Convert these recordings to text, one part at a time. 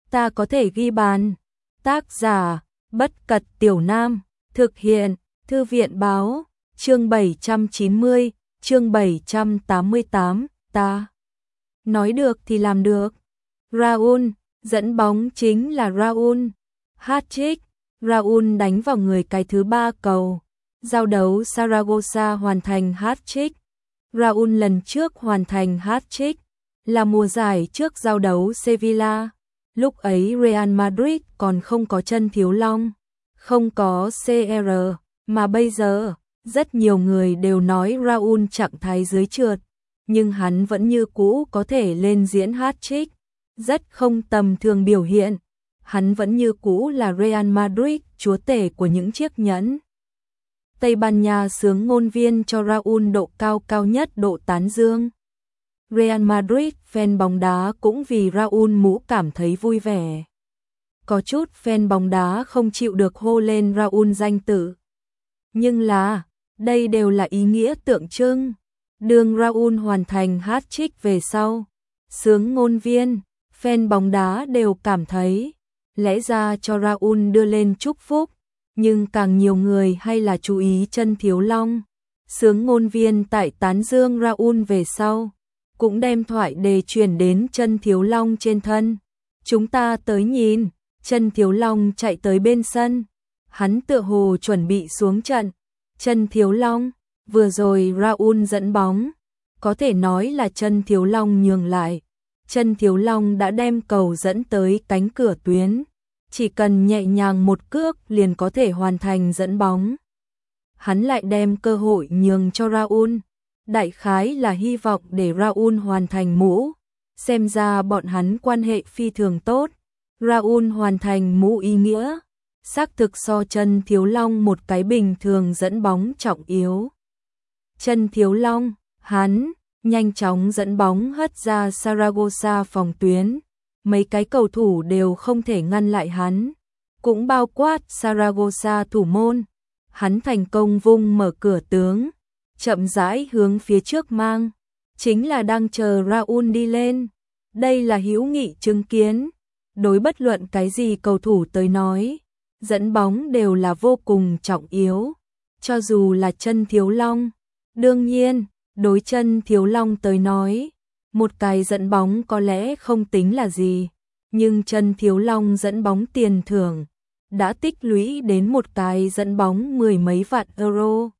ta có thể ghi bàn. Tác giả, Bất Cật Tiểu Nam, thực hiện, Thư viện báo, chương 790, chương 788, ta nói được thì làm được. Raul, dẫn bóng chính là Raul. Hat-trick, Raul đánh vào người cái thứ 3 cầu. Giao đấu Saragossa hoàn thành hat-trick. Raul lần trước hoàn thành hat-trick là mùa giải trước giao đấu Sevilla. Lúc ấy Real Madrid còn không có chân thiếu long, không có CR, mà bây giờ rất nhiều người đều nói Raul trạng thái dưới trượt, nhưng hắn vẫn như cũ có thể lên diễn hat-trick, rất không tầm thường biểu hiện. Hắn vẫn như cũ là Real Madrid, chúa tể của những chiếc nhẫn. Tây Ban Nha xướng ngôn viên cho Raul độ cao nhất độ tán dương. Real Madrid fan bóng đá cũng vì Raul mũ cảm thấy vui vẻ. Có chút fan bóng đá không chịu được hô lên Raul danh tự. Nhưng đây đều là ý nghĩa tượng trưng. Đường Raul hoàn thành hat-trick về sau, xướng ngôn viên, fan bóng đá đều cảm thấy lẽ ra cho Raul đưa lên chúc phúc, nhưng càng nhiều người hay là chú ý chân thiếu long. Xướng ngôn viên tại tán dương Raul về sau, cũng đem thoại đề chuyển đến chân thiếu long trên thân. Chúng ta tới nhìn, chân thiếu long chạy tới bên sân, hắn tựa hồ chuẩn bị xuống trận. Chân thiếu long, vừa rồi Raul dẫn bóng, có thể nói là chân thiếu long nhường lại. Chân thiếu long đã đem cầu dẫn tới cánh cửa tuyến, chỉ cần nhẹ nhàng một cước liền có thể hoàn thành dẫn bóng. Hắn lại đem cơ hội nhường cho Raul, đại khái là hy vọng để Raul hoàn thành mũ. Xem ra bọn hắn quan hệ phi thường tốt. Raul hoàn thành mũ ý nghĩa, xác thực so chân thiếu long một cái bình thường dẫn bóng trọng yếu. Chân thiếu long, hắn nhanh chóng dẫn bóng hất ra Saragossa phòng tuyến, mấy cái cầu thủ đều không thể ngăn lại hắn, cũng bao quát Saragossa thủ môn. Hắn thành công vung mở cửa tướng, chậm rãi hướng phía trước mang, chính là đang chờ Raul đi lên. Đây là hữu nghị chứng kiến, đối bất luận cái gì cầu thủ tới nói, dẫn bóng đều là vô cùng trọng yếu, cho dù là chân thiếu long. Đương nhiên, đối chân thiếu long tới nói, một cái dẫn bóng có lẽ không tính là gì, nhưng chân thiếu long dẫn bóng tiền thưởng đã tích lũy đến một cái dẫn bóng 10 mấy vạn euro.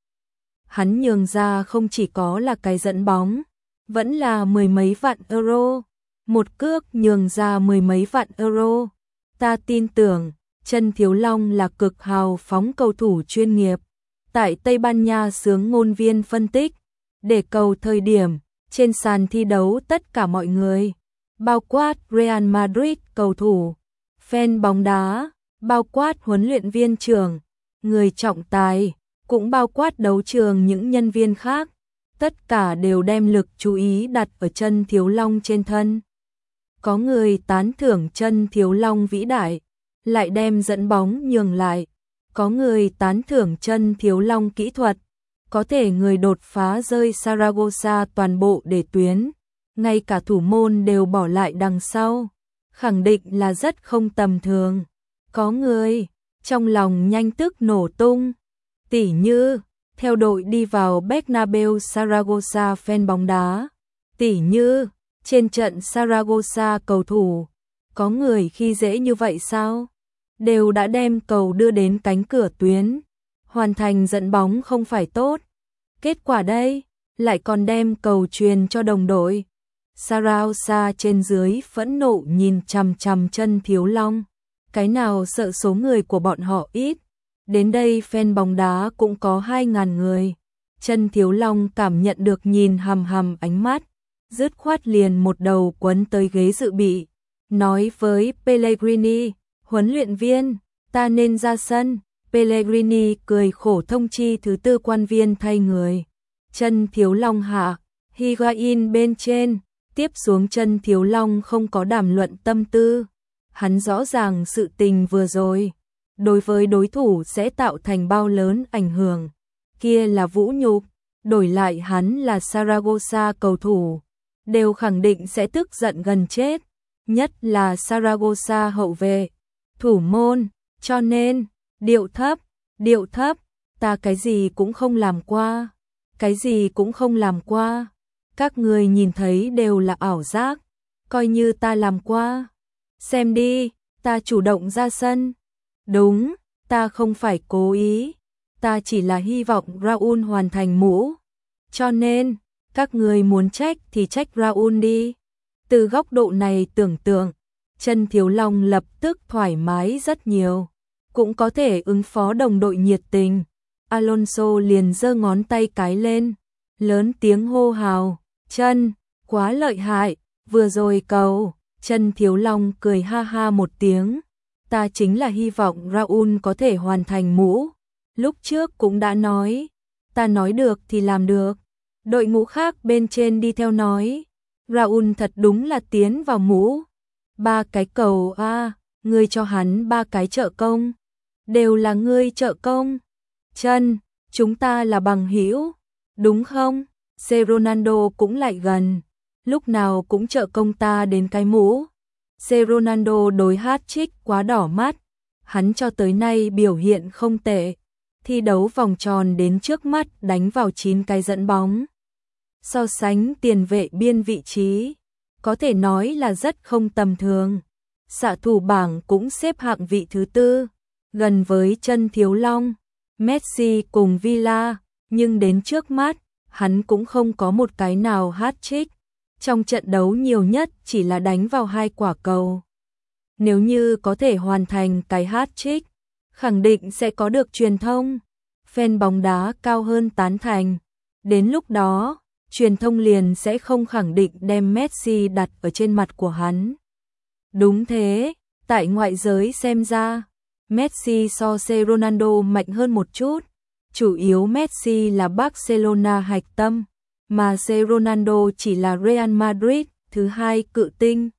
Hắn nhường ra không chỉ có là cái dẫn bóng, vẫn là 10 mấy vạn euro. Một cước nhường ra 10 mấy vạn euro. Ta tin tưởng, chân thiếu long là cực hào phóng cầu thủ chuyên nghiệp. Tại Tây Ban Nha xướng ngôn viên phân tích, để cầu thời điểm, trên sàn thi đấu tất cả mọi người, bao quát Real Madrid cầu thủ, fan bóng đá, bao quát huấn luyện viên trưởng, người trọng tài, cũng bao quát đấu trường những nhân viên khác, tất cả đều đem lực chú ý đặt ở chân thiếu long trên thân. Có người tán thưởng chân thiếu long vĩ đại, lại đem dẫn bóng nhường lại. Có người tán thưởng chân thiếu long kỹ thuật, có thể người đột phá rơi Saragossa toàn bộ để tuyến, ngay cả thủ môn đều bỏ lại đằng sau, khẳng định là rất không tầm thường. Có người trong lòng nhanh tức nổ tung, tỉ như theo đội đi vào Bernabeu Saragossa fan bóng đá, tỉ như trên trận Saragossa cầu thủ, có người khi dễ như vậy sao? Đều đã đem cầu đưa đến cánh cửa tuyến, hoàn thành dẫn bóng không phải tốt. Kết quả đây, lại còn đem cầu truyền cho đồng đội. Saragossa trên dưới phẫn nộ nhìn chằm chằm chân thiếu long. Cái nào sợ số người của bọn họ ít. Đến đây fan bóng đá cũng có 2.000 người. Chân thiếu long cảm nhận được nhìn hằm hằm ánh mắt, dứt khoát liền một đầu quấn tới ghế dự bị, nói với Pellegrini, huấn luyện viên, ta nên ra sân. Pellegrini cười khổ thông chi thứ tư quan viên thay người. Chân thiếu long hạ, Higuain bên trên, tiếp xuống chân thiếu long không có đàm luận tâm tư. Hắn rõ ràng sự tình vừa rồi, đối với đối thủ sẽ tạo thành bao lớn ảnh hưởng. Kia là vũ nhục, đổi lại hắn là Saragossa cầu thủ, đều khẳng định sẽ tức giận gần chết. nhất là Saragossa hậu vệ, thủ môn, cho nên, điệu thấp, ta cái gì cũng không làm qua, cái gì cũng không làm qua, các người nhìn thấy đều là ảo giác, coi như ta làm qua. Xem đi, ta chủ động ra sân. Đúng, ta không phải cố ý, ta chỉ là hy vọng Raul hoàn thành mũ. Cho nên, các người muốn trách thì trách Raul đi. Từ góc độ này tưởng tượng, Chân Thiếu Long lập tức thoải mái rất nhiều, cũng có thể ứng phó đồng đội nhiệt tình. Alonso liền giơ ngón tay cái lên, lớn tiếng hô hào, Chân, quá lợi hại, vừa rồi cầu. Chân Thiếu Long cười ha ha một tiếng, ta chính là hy vọng Raul có thể hoàn thành mũ. Lúc trước cũng đã nói, ta nói được thì làm được. Đội ngũ khác bên trên đi theo nói, Raul thật đúng là tiến vào mũ. 3 cái cầu a, ngươi cho hắn 3 cái trợ công, đều là ngươi trợ công. Chân, chúng ta là bằng hữu, đúng không? C Ronaldo cũng lại gần, lúc nào cũng trợ công ta đến cái mũ. C Ronaldo đối hat-trick quá đỏ mắt, hắn cho tới nay biểu hiện không tệ, thi đấu vòng tròn đến trước mắt đánh vào 9 cái dẫn bóng. So sánh tiền vệ biên vị trí, có thể nói là rất không tầm thường. Xạ thủ bảng cũng xếp hạng vị thứ 4, gần với Chân Thiếu Long, Messi cùng Villa, nhưng đến trước mắt, hắn cũng không có một cái nào hat-trick. Trong trận đấu nhiều nhất chỉ là đánh vào 2 quả cầu. Nếu như có thể hoàn thành cái hat-trick, khẳng định sẽ có được truyền thông, fan bóng đá cao hơn tán thành. Đến lúc đó, truyền thông liền sẽ không khẳng định đem Messi đặt ở trên mặt của hắn. Đúng thế, tại ngoại giới xem ra, Messi so C Ronaldo mạnh hơn một chút, chủ yếu Messi là Barcelona hạch tâm, mà C Ronaldo chỉ là Real Madrid thứ 2 cự tinh.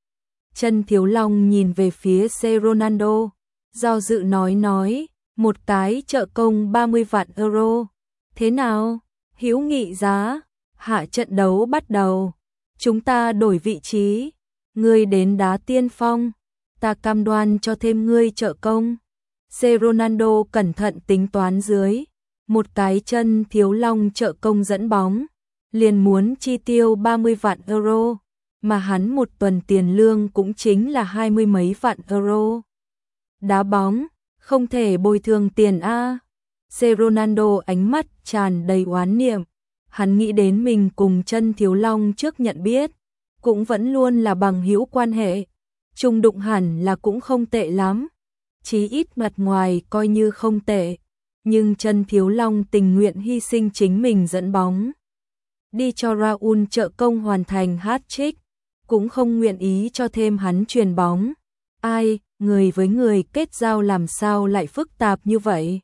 Chân Thiếu Long nhìn về phía C Ronaldo, do dự nói, một cái trợ công 30 vạn euro. Thế nào? Hữu nghị giá, hạ trận đấu bắt đầu. Chúng ta đổi vị trí, ngươi đến đá tiên phong, ta cam đoan cho thêm ngươi trợ công. C Ronaldo cẩn thận tính toán dưới, một cái Chân Thiếu Long trợ công dẫn bóng, liền muốn chi tiêu 30 vạn euro, mà hắn một tuần tiền lương cũng chính là 20 mấy vạn euro. Đá bóng, không thể bồi thường tiền a. C Ronaldo ánh mắt tràn đầy oán niệm, hắn nghĩ đến mình cùng Chân Thiếu Long trước nhận biết, cũng vẫn luôn là bằng hữu quan hệ, chung đụng hẳn là cũng không tệ lắm, chí ít mặt ngoài coi như không tệ, nhưng Chân Thiếu Long tình nguyện hy sinh chính mình dẫn bóng, đi cho Raul trợ công hoàn thành hat-trick, cũng không nguyện ý cho thêm hắn chuyền bóng. Ai, người với người kết giao làm sao lại phức tạp như vậy?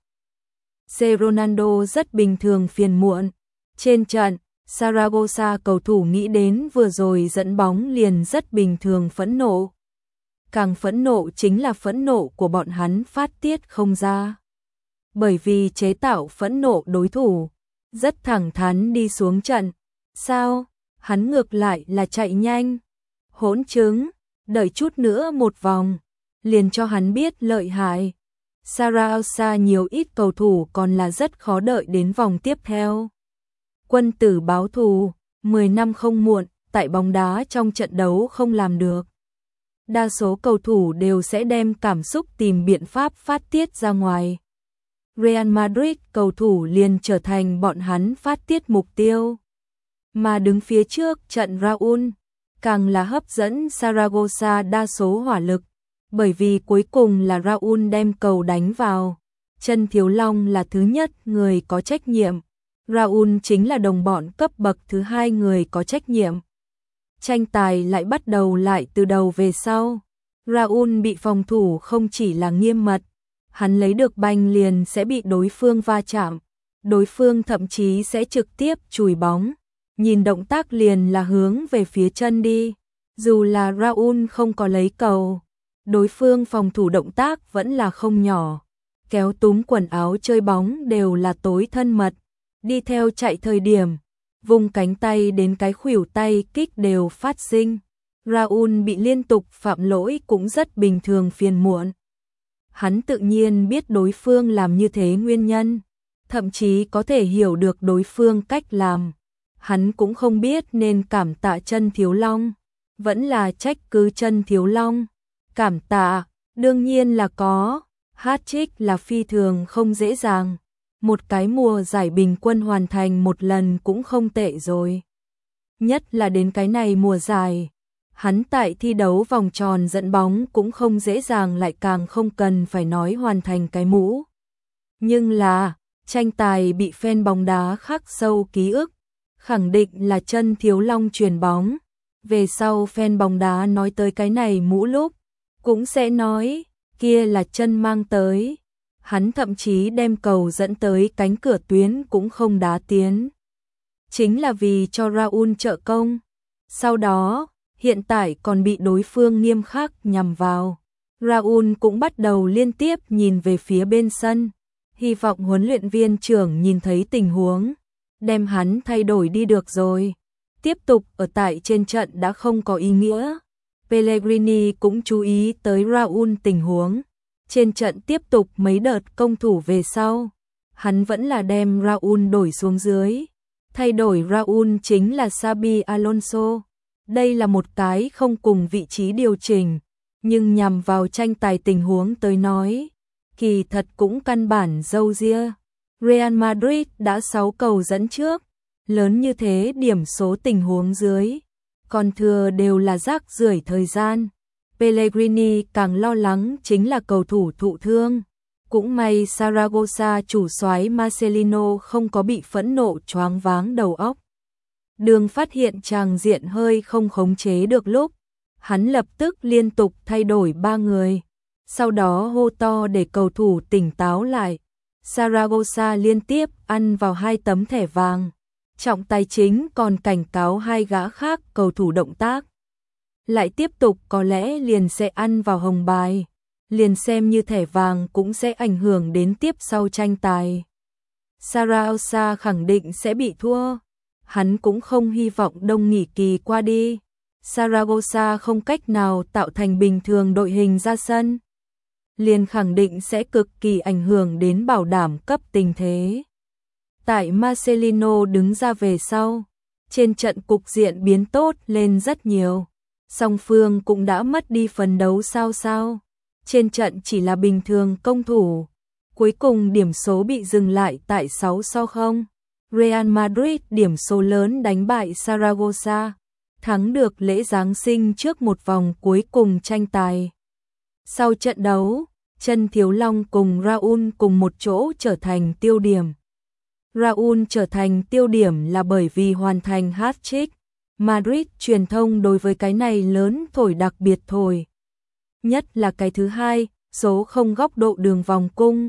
C Ronaldo rất bình thường phiền muộn. Trên trận, Saragossa cầu thủ nghĩ đến vừa rồi dẫn bóng liền rất bình thường phẫn nộ. Càng phẫn nộ chính là phẫn nộ của bọn hắn phát tiết không ra. Bởi vì chế tạo phẫn nộ đối thủ, rất thẳng thắn đi xuống trận. Sao? Hắn ngược lại là chạy nhanh. Hỗn chứng, đợi chút nữa một vòng, liền cho hắn biết lợi hại. Saragossa nhiều ít cầu thủ còn là rất khó đợi đến vòng tiếp theo. Quân tử báo thù, 10 năm không muộn, tại bóng đá trong trận đấu không làm được. Đa số cầu thủ đều sẽ đem cảm xúc tìm biện pháp phát tiết ra ngoài. Real Madrid cầu thủ liền trở thành bọn hắn phát tiết mục tiêu. Mà đứng phía trước trận Raul, càng là hấp dẫn Saragossa đa số hỏa lực, bởi vì cuối cùng là Raul đem cầu đánh vào. Chân Thiếu Long là thứ nhất người có trách nhiệm, Raul chính là đồng bọn cấp bậc thứ 2 người có trách nhiệm. Tranh tài lại bắt đầu lại từ đầu về sau. Raul bị phòng thủ không chỉ là nghiêm mật, hắn lấy được banh liền sẽ bị đối phương va chạm, đối phương thậm chí sẽ trực tiếp chùi bóng, nhìn động tác liền là hướng về phía chân đi. Dù là Raul không có lấy cầu, đối phương phòng thủ động tác vẫn là không nhỏ, kéo túm quần áo chơi bóng đều là tối thân mật, đi theo chạy thời điểm, vùng cánh tay đến cái khuỷu tay kích đều phát sinh. Raul bị liên tục phạm lỗi cũng rất bình thường phiền muộn. Hắn tự nhiên biết đối phương làm như thế nguyên nhân, thậm chí có thể hiểu được đối phương cách làm. Hắn cũng không biết nên cảm tạ Chân Thiếu Long, vẫn là trách cứ Chân Thiếu Long. Cảm tạ, đương nhiên là có, hat-trick là phi thường không dễ dàng. Một cái mùa giải bình quân hoàn thành một lần cũng không tệ rồi. Nhất là đến cái này mùa giải, hắn tại thi đấu vòng tròn dẫn bóng cũng không dễ dàng, lại càng không cần phải nói hoàn thành cái mũ. Nhưng là, tranh tài bị fan bóng đá khắc sâu ký ức, khẳng định là Chân Thiếu Long chuyền bóng. Về sau fan bóng đá nói tới cái này mũ lúc, cũng sẽ nói, kia là Chân mang tới. Hắn thậm chí đem cầu dẫn tới cánh cửa tuyến cũng không đá tiến. Chính là vì cho Raul trợ công. Sau đó, hiện tại còn bị đối phương nghiêm khắc nhằm vào. Raul cũng bắt đầu liên tiếp nhìn về phía bên sân. Hy vọng huấn luyện viên trưởng nhìn thấy tình huống, đem hắn thay đổi đi được rồi. Tiếp tục ở tại trên trận đã không có ý nghĩa. Pellegrini cũng chú ý tới Raul tình huống. Trên trận tiếp tục mấy đợt công thủ về sau, hắn vẫn là đem Raul đổi xuống dưới. Thay đổi Raul chính là Xabi Alonso. Đây là một cái không cùng vị trí điều chỉnh, nhưng nhằm vào tranh tài tình huống tới nói, kỳ thật cũng căn bản dâu ria. Real Madrid đã 6 cầu dẫn trước, lớn như thế điểm số tình huống dưới, còn thừa đều là rác rưởi thời gian. Pellegrini càng lo lắng chính là cầu thủ thụ thương. Cũng may Saragossa chủ soái Marcelino không có bị phẫn nộ choáng váng đầu óc. Đường phát hiện tràng diện hơi không khống chế được lúc, hắn lập tức liên tục thay đổi 3 người. Sau đó hô to để cầu thủ tỉnh táo lại. Saragossa liên tiếp ăn vào 2 tấm thẻ vàng. Trọng tài chính còn cảnh cáo 2 gã khác cầu thủ động tác lại tiếp tục có lẽ liền sẽ ăn vào hồng bài. Liền xem như thẻ vàng cũng sẽ ảnh hưởng đến tiếp sau tranh tài. Saragossa khẳng định sẽ bị thua. Hắn cũng không hy vọng đông nghỉ kỳ qua đi. Saragossa không cách nào tạo thành bình thường đội hình ra sân, liền khẳng định sẽ cực kỳ ảnh hưởng đến bảo đảm cấp tình thế. Tại Marcelino đứng ra về sau, trên trận cục diện biến tốt lên rất nhiều. Song phương cũng đã mất đi phần đấu sao. Trên trận chỉ là bình thường công thủ. Cuối cùng điểm số bị dừng lại tại 6-0. Real Madrid điểm số lớn đánh bại Saragossa, thắng được lễ Giáng sinh trước một vòng cuối cùng tranh tài. Sau trận đấu, Chân Thiếu Long cùng Raul cùng một chỗ trở thành tiêu điểm. Raul trở thành tiêu điểm là bởi vì hoàn thành hat-trick. Madrid truyền thông đối với cái này lớn thổi đặc biệt thổi. Nhất là cái thứ hai, số 0 góc độ đường vòng cung.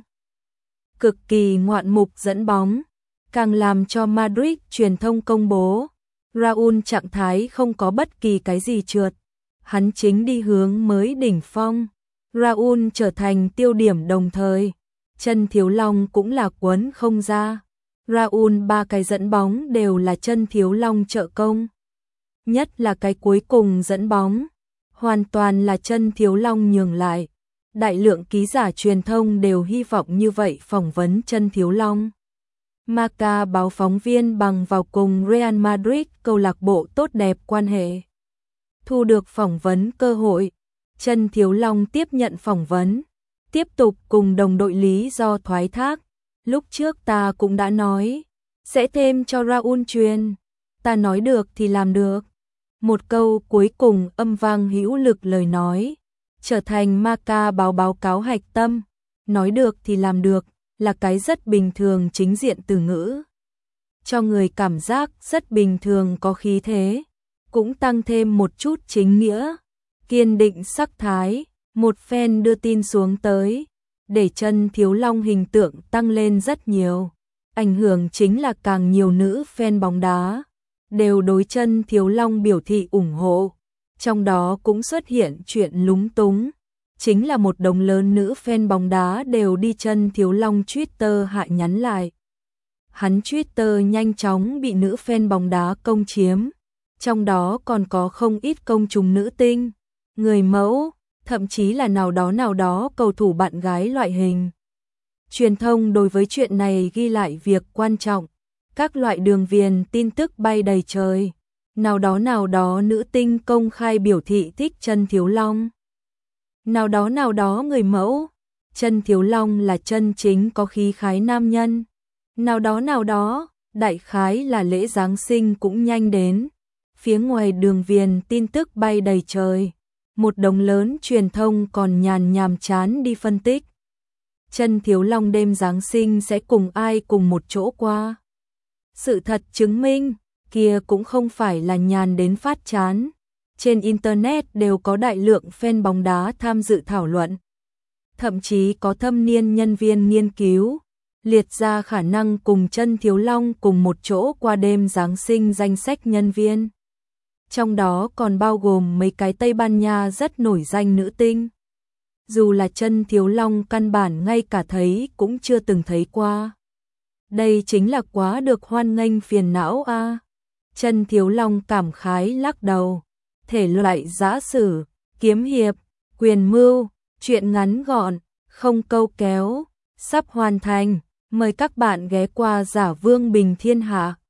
Cực kỳ ngoạn mục dẫn bóng, càng làm cho Madrid truyền thông công bố. Raul trạng thái không có bất kỳ cái gì trượt. Hắn chính đi hướng mới đỉnh phong. Raul trở thành tiêu điểm đồng thời. Chân Thiếu Long cũng là quấn không ra. Raul 3 cái dẫn bóng đều là Chân Thiếu Long trợ công. Nhất là cái cuối cùng dẫn bóng, hoàn toàn là Chân Thiếu Long nhường lại. Đại lượng ký giả truyền thông đều hy vọng như vậy phỏng vấn Chân Thiếu Long. Marca báo phóng viên bằng vào cùng Real Madrid câu lạc bộ tốt đẹp quan hệ. Thu được phỏng vấn cơ hội, Chân Thiếu Long tiếp nhận phỏng vấn, tiếp tục cùng đồng đội lý do thoái thác. Lúc trước ta cũng đã nói, sẽ thêm cho Raul truyền, ta nói được thì làm được. Một câu cuối cùng âm vang hữu lực lời nói, trở thành Marca báo cáo hạch tâm, nói được thì làm được, là cái rất bình thường chính diện từ ngữ. Cho người cảm giác rất bình thường có khí thế, cũng tăng thêm một chút chính nghĩa, kiên định sắc thái. Một fan đưa tin xuống tới, để Chân Thiếu Long hình tượng tăng lên rất nhiều. Ảnh hưởng chính là càng nhiều nữ fan bóng đá đều đối Chân Thiếu Long biểu thị ủng hộ. Trong đó cũng xuất hiện chuyện lúng túng, chính là một đống lớn nữ fan bóng đá đều đi Chân Thiếu Long Twitter hạ nhắn lại. Hắn Twitter nhanh chóng bị nữ fan bóng đá công chiếm. Trong đó còn có không ít công chúng nữ tinh, người mẫu, thậm chí là nào đó cầu thủ bạn gái loại hình. Truyền thông đối với chuyện này ghi lại việc quan trọng, các loại đường viền tin tức bay đầy trời. Nào đó nữ tinh công khai biểu thị thích Chân Thiếu Long. Nào đó người mẫu, Chân Thiếu Long là chân chính có khí khái nam nhân. Nào đó, đại khái là lễ Giáng sinh cũng nhanh đến. Phía ngoài đường viền tin tức bay đầy trời. Một đống lớn truyền thông còn nhàm chán đi phân tích. Chân Thiếu Long đêm Giáng sinh sẽ cùng ai cùng một chỗ qua. Sự thật chứng minh, kia cũng không phải là nhàn đến phát chán. Trên Internet đều có đại lượng fan bóng đá tham dự thảo luận. Thậm chí có thâm niên nhân viên nghiên cứu, liệt ra khả năng cùng Chân Thiếu Long cùng một chỗ qua đêm Giáng sinh danh sách nhân viên. Trong đó còn bao gồm mấy cái Tây Ban Nha rất nổi danh nữ tinh. Dù là Chân Thiếu Long căn bản ngay cả thấy cũng chưa từng thấy qua. Đây chính là quá được hoan nghênh phiền não a. Chân Thiếu Long cảm khái lắc đầu. Thể loại giã sử, kiếm hiệp, quyền mưu, truyện ngắn gọn, không câu kéo, sắp hoàn thành. Mời các bạn ghé qua Giả Vương Bình Thiên Hạ.